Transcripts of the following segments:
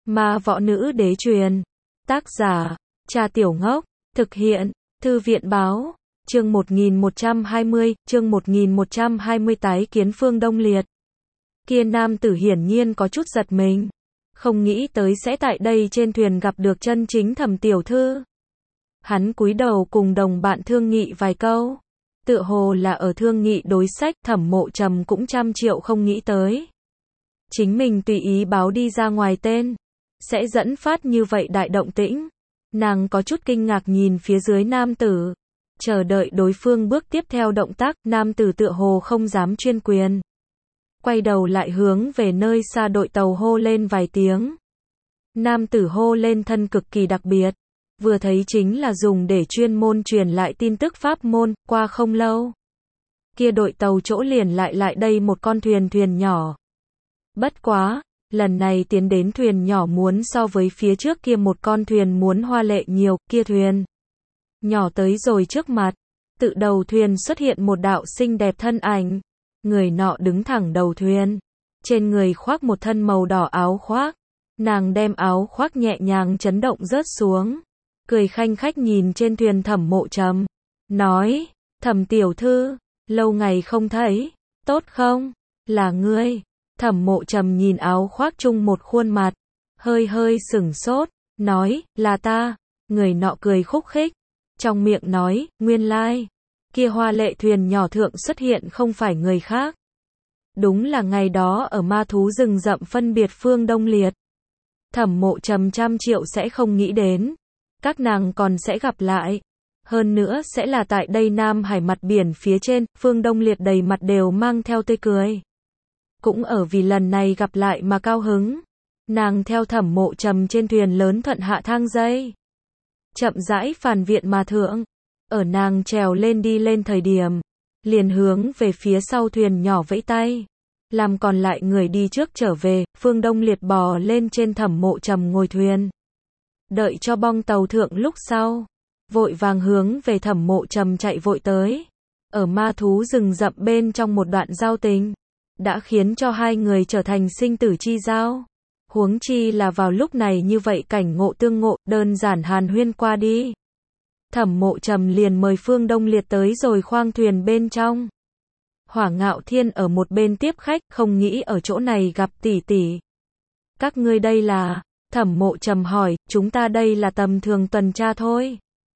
Ma võ nữ đế truyền. Tác giả, Trà Tiểu Ngốc. Thực hiện, Thư viện báo. Chương 1120, chương 1120 tái kiến Phương Đông Liệt. Kia nam tử hiển nhiên có chút giật mình. Không nghĩ tới sẽ tại đây trên thuyền gặp được chân chính Thẩm tiểu thư. Hắn cúi đầu cùng đồng bạn thương nghị vài câu. Tựa hồ là ở thương nghị đối sách, Thẩm Mộ Trầm cũng trăm triệu không nghĩ tới. Chính mình tùy ý báo đi ra ngoài tên, sẽ dẫn phát như vậy đại động tĩnh. Nàng có chút kinh ngạc nhìn phía dưới nam tử, chờ đợi đối phương bước tiếp theo động tác, nam tử tựa hồ không dám chuyên quyền. Quay đầu lại hướng về nơi xa đội tàu hô lên vài tiếng. Nam tử hô lên thân cực kỳ đặc biệt, vừa thấy chính là dùng để chuyên môn truyền lại tin tức pháp môn, qua không lâu. Kia đội tàu chỗ liền lại đây một con thuyền nhỏ. Bất quá, lần này tiến đến thuyền nhỏ muốn so với phía trước kia một con thuyền muốn hoa lệ nhiều, kia thuyền nhỏ tới rồi trước mặt, tự đầu thuyền xuất hiện một đạo xinh đẹp thân ảnh, người nọ đứng thẳng đầu thuyền, trên người khoác một thân màu đỏ áo khoác, nàng đem áo khoác nhẹ nhàng chấn động rớt xuống, cười khanh khách nhìn trên thuyền Thẩm Mộ Trầm, nói, Thẩm tiểu thư, lâu ngày không thấy, tốt không, là ngươi. Thẩm Mộ Trầm nhìn áo khoác chung một khuôn mặt, hơi sửng sốt, nói, là ta. Người nọ cười khúc khích, trong miệng nói, nguyên lai, kia hoa lệ thuyền nhỏ thượng xuất hiện không phải người khác. Đúng là ngày đó ở ma thú rừng rậm phân biệt Phương Đông Liệt. Thẩm Mộ Trầm trăm triệu sẽ không nghĩ đến, các nàng còn sẽ gặp lại. Hơn nữa sẽ là tại đây Nam Hải mặt biển phía trên, Phương Đông Liệt đầy mặt đều mang theo tươi cười. Cũng ở vì lần này gặp lại mà cao hứng. Nàng theo Thẩm Mộ Trầm trên thuyền lớn thuận hạ thang dây, chậm rãi phàn viện mà thượng. Ở nàng trèo lên đi lên thời điểm, liền hướng về phía sau thuyền nhỏ vẫy tay, làm còn lại người đi trước trở về. Phương Đông Liệt bò lên trên Thẩm Mộ Trầm ngồi thuyền, đợi cho bong tàu thượng lúc sau, vội vàng hướng về Thẩm Mộ Trầm chạy vội tới. Ở ma thú rừng rậm bên trong một đoạn giao tình, đã khiến cho hai người trở thành sinh tử chi giao. Huống chi là vào lúc này như vậy cảnh ngộ tương ngộ, đơn giản hàn huyên qua đi. Thẩm Mộ Trầm liền mời Phương Đông Liệt tới rồi khoang thuyền bên trong. Hỏa Ngạo Thiên ở một bên tiếp khách, không nghĩ ở chỗ này gặp tỷ tỷ. Các ngươi đây là? Thẩm Mộ Trầm hỏi, chúng ta đây là tầm thường tuần tra thôi.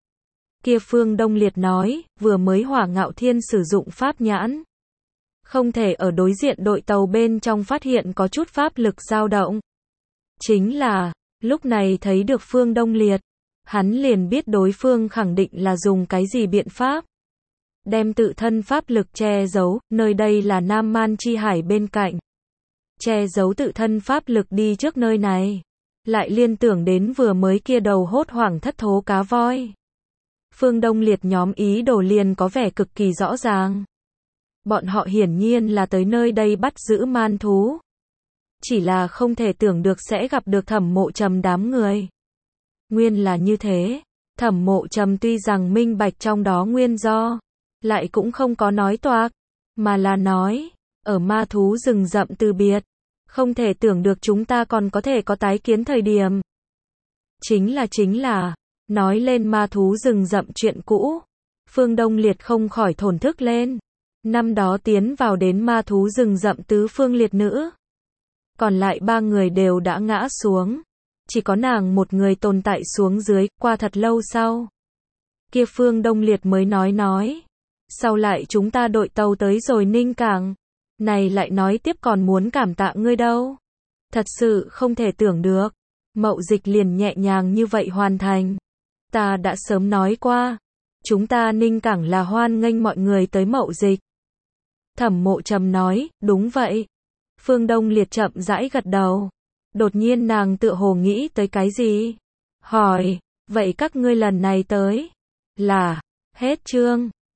Kia Phương Đông Liệt nói, vừa mới Hỏa Ngạo Thiên sử dụng pháp nhãn, không thể ở đối diện đội tàu bên trong phát hiện có chút pháp lực dao động. Chính là, lúc này thấy được Phương Đông Liệt, hắn liền biết đối phương khẳng định là dùng cái gì biện pháp. Đem tự thân pháp lực che giấu, nơi đây là Nam Man Chi Hải bên cạnh. Che giấu tự thân pháp lực đi trước nơi này. Lại liên tưởng đến vừa mới kia đầu hốt hoảng thất thố cá voi. Phương Đông Liệt nhóm ý đồ liền có vẻ cực kỳ rõ ràng. Bọn họ hiển nhiên là tới nơi đây bắt giữ man thú. Chỉ là không thể tưởng được sẽ gặp được Thẩm Mộ Trầm đám người. Nguyên là như thế. Thẩm Mộ Trầm tuy rằng minh bạch trong đó nguyên do, lại cũng không có nói toạc, mà là nói, ở ma thú rừng rậm từ biệt, không thể tưởng được chúng ta còn có thể có tái kiến thời điểm. Chính là, nói lên ma thú rừng rậm chuyện cũ, Phương Đông Liệt không khỏi thổn thức lên. Năm đó tiến vào đến ma thú rừng rậm tứ phương liệt nữ, còn lại ba người đều đã ngã xuống, chỉ có nàng một người tồn tại xuống dưới. Qua thật lâu sau, kia Phương Đông Liệt mới nói, sau lại chúng ta đội tàu tới rồi Ninh Cảng, này lại nói tiếp còn muốn cảm tạ ngươi đâu. Thật sự không thể tưởng được, mậu dịch liền nhẹ nhàng như vậy hoàn thành. Ta đã sớm nói qua, chúng ta Ninh Cảng là hoan nghênh mọi người tới mậu dịch. Thẩm Mộ Trầm nói, đúng vậy. Phương Đông Liệt chậm rãi gật đầu. Đột nhiên nàng tựa hồ nghĩ tới cái gì? Hỏi, vậy các ngươi lần này tới là hết chương.